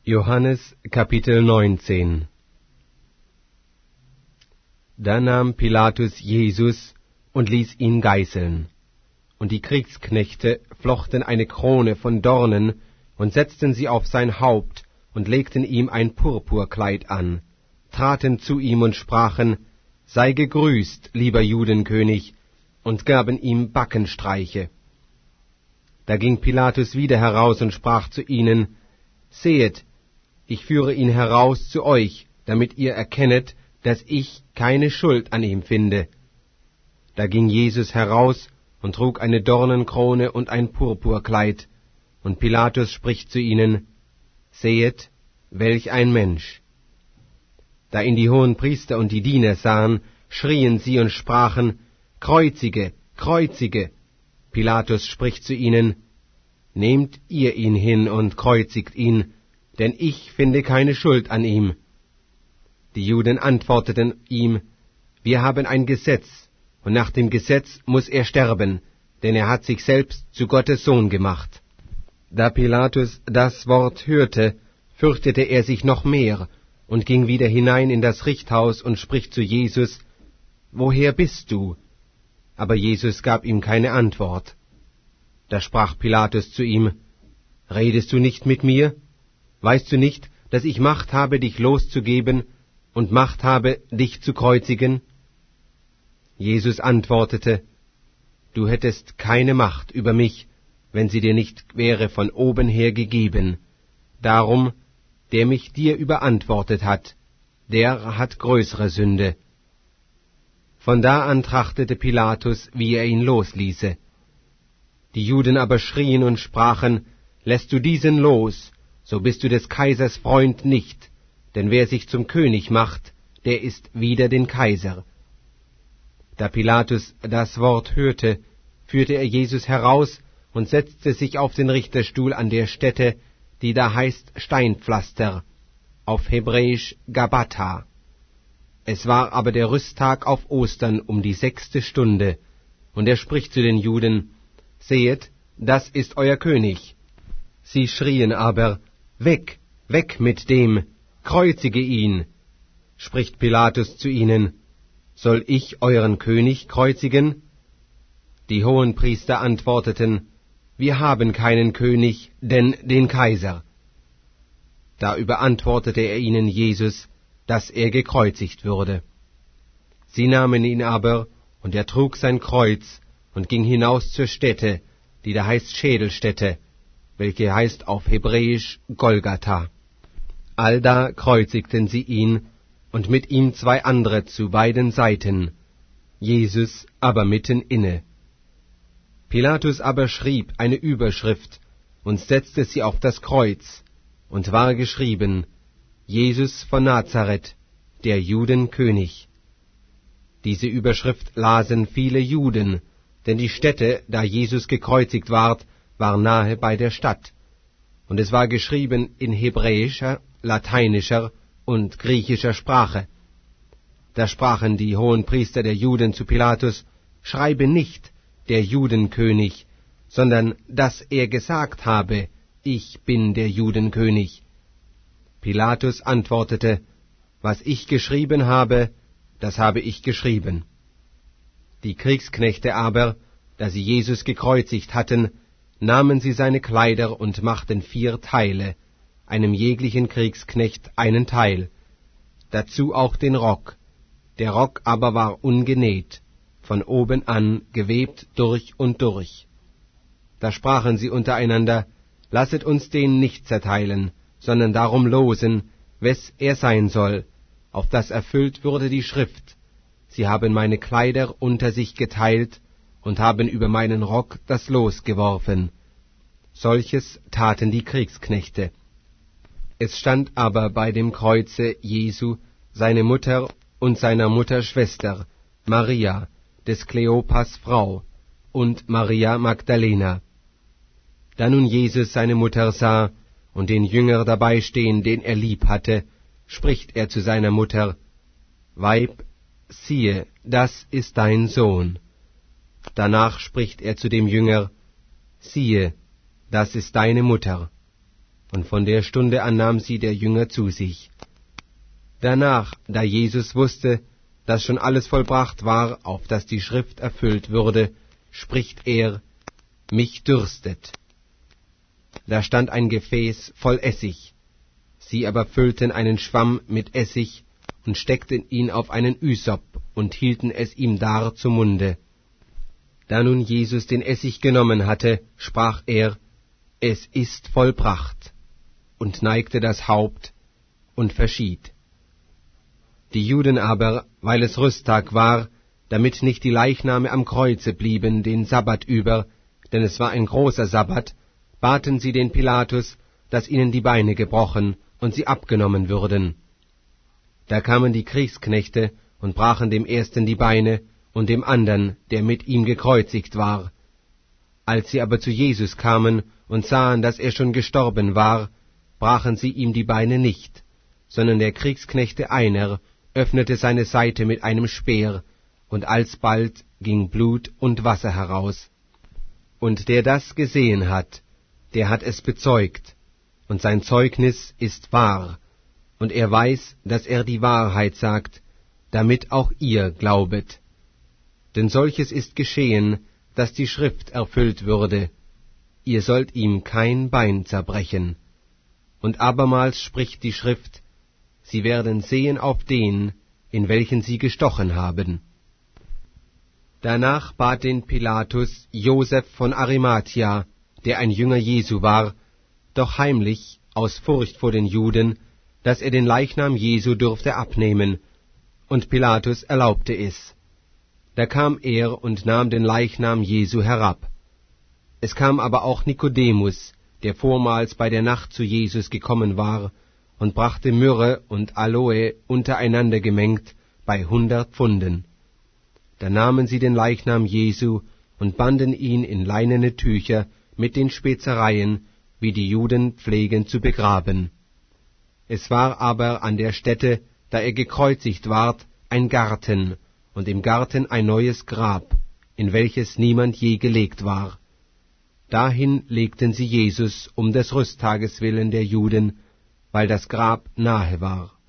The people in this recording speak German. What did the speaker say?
Johannes Kapitel 19. Da nahm Pilatus Jesus und ließ ihn geißeln. Und die Kriegsknechte flochten eine Krone von Dornen und setzten sie auf sein Haupt und legten ihm ein Purpurkleid an, traten zu ihm und sprachen: Sei gegrüßt, lieber Judenkönig, und gaben ihm Backenstreiche. Da ging Pilatus wieder heraus und sprach zu ihnen: Sehet, ich führe ihn heraus zu euch, damit ihr erkennet, dass ich keine Schuld an ihm finde. Da ging Jesus heraus und trug eine Dornenkrone und ein Purpurkleid, und Pilatus spricht zu ihnen: Sehet, welch ein Mensch! Da ihn die Hohenpriester und die Diener sahen, schrien sie und sprachen: Kreuzige, kreuzige! Pilatus spricht zu ihnen: Nehmt ihr ihn hin und kreuzigt ihn, denn ich finde keine Schuld an ihm. Die Juden antworteten ihm: Wir haben ein Gesetz, und nach dem Gesetz muß er sterben, denn er hat sich selbst zu Gottes Sohn gemacht. Da Pilatus das Wort hörte, fürchtete er sich noch mehr und ging wieder hinein in das Richthaus und spricht zu Jesus: Woher bist du? Aber Jesus gab ihm keine Antwort. Da sprach Pilatus zu ihm: Redest du nicht mit mir? Weißt du nicht, dass ich Macht habe, dich loszugeben, und Macht habe, dich zu kreuzigen? Jesus antwortete: Du hättest keine Macht über mich, wenn sie dir nicht wäre von oben her gegeben. Darum, der mich dir überantwortet hat, der hat größere Sünde. Von da an trachtete Pilatus, wie er ihn losließe. Die Juden aber schrien und sprachen: Lässt du diesen los, so bist du des Kaisers Freund nicht, denn wer sich zum König macht, der ist wider den Kaiser. Da Pilatus das Wort hörte, führte er Jesus heraus und setzte sich auf den Richterstuhl an der Stätte, die da heißt Steinpflaster, auf Hebräisch Gabatha. Es war aber der Rüsttag auf Ostern um die 6. Stunde, und er spricht zu den Juden: Sehet, das ist euer König. Sie schrien aber: Weg, weg mit dem, kreuzige ihn. Spricht Pilatus zu ihnen: Soll ich euren König kreuzigen? Die Hohenpriester antworteten: Wir haben keinen König, denn den Kaiser. Da überantwortete er ihnen Jesus, dass er gekreuzigt würde. Sie nahmen ihn aber, und er trug sein Kreuz und ging hinaus zur Stätte, die da heißt Schädelstätte, welche heißt auf Hebräisch Golgatha. Allda kreuzigten sie ihn, und mit ihm 2 andere zu beiden Seiten, Jesus aber mitten inne. Pilatus aber schrieb eine Überschrift und setzte sie auf das Kreuz, und war geschrieben: Jesus von Nazareth, der Judenkönig. Diese Überschrift lasen viele Juden, denn die Stätte, da Jesus gekreuzigt ward, war nahe bei der Stadt, und es war geschrieben in hebräischer, lateinischer und griechischer Sprache. Da sprachen die Hohenpriester der Juden zu Pilatus: Schreibe nicht der Judenkönig, sondern dass er gesagt habe: Ich bin der Judenkönig. Pilatus antwortete: Was ich geschrieben habe, das habe ich geschrieben. Die Kriegsknechte aber, da sie Jesus gekreuzigt hatten, nahmen sie seine Kleider und machten 4 Teile, einem jeglichen Kriegsknecht einen Teil, dazu auch den Rock. Der Rock aber war ungenäht, von oben an gewebt durch und durch. Da sprachen sie untereinander: Lasset uns den nicht zerteilen, sondern darum losen, wes er sein soll, auf das erfüllt würde die Schrift: Sie haben meine Kleider unter sich geteilt und haben über meinen Rock das Los geworfen. Solches taten die Kriegsknechte. Es stand aber bei dem Kreuze Jesu seine Mutter und seiner Mutter Schwester, Maria, des Kleopas Frau, und Maria Magdalena. Da nun Jesus seine Mutter sah und den Jünger dabei stehen, den er lieb hatte, spricht er zu seiner Mutter: Weib, siehe, das ist dein Sohn. Danach spricht er zu dem Jünger: Siehe, das ist deine Mutter. und von der Stunde an nahm sie der Jünger zu sich. Danach, da Jesus wusste, dass schon alles vollbracht war, auf dass die Schrift erfüllt würde, spricht er: Mich dürstet. Da stand ein Gefäß voll Essig. Sie aber füllten einen Schwamm mit Essig und steckten ihn auf einen Ysop und hielten es ihm dar zum Munde. Da nun Jesus den Essig genommen hatte, sprach er: Es ist vollbracht, und neigte das Haupt und verschied. Die Juden aber, weil es Rüsttag war, damit nicht die Leichname am Kreuze blieben den Sabbat über, denn es war ein großer Sabbat, baten sie den Pilatus, dass ihnen die Beine gebrochen und sie abgenommen würden. Da kamen die Kriegsknechte und brachen dem ersten die Beine und dem andern, der mit ihm gekreuzigt war. Als sie aber zu Jesus kamen und sahen, dass er schon gestorben war, brachen sie ihm die Beine nicht, sondern der Kriegsknechte einer öffnete seine Seite mit einem Speer, und alsbald ging Blut und Wasser heraus. Und der das gesehen hat, der hat es bezeugt, und sein Zeugnis ist wahr, und er weiß, dass er die Wahrheit sagt, damit auch ihr glaubet. Denn solches ist geschehen, dass die Schrift erfüllt würde: Ihr sollt ihm kein Bein zerbrechen. Und abermals spricht die Schrift: Sie werden sehen auf den, in welchen sie gestochen haben. Danach bat den Pilatus Joseph von Arimathia, der ein Jünger Jesu war, doch heimlich, aus Furcht vor den Juden, dass er den Leichnam Jesu dürfte abnehmen, und Pilatus erlaubte es. Da kam er und nahm den Leichnam Jesu herab. Es kam aber auch Nikodemus, der vormals bei der Nacht zu Jesus gekommen war, und brachte Myrrhe und Aloe untereinander gemengt bei 100 Pfunden. Da nahmen sie den Leichnam Jesu und banden ihn in leinene Tücher mit den Spezereien, wie die Juden pflegen zu begraben. Es war aber an der Stätte, da er gekreuzigt ward, ein Garten, und im Garten ein neues Grab, in welches niemand je gelegt war. Dahin legten sie Jesus um des Rüsttages willen der Juden, weil das Grab nahe war.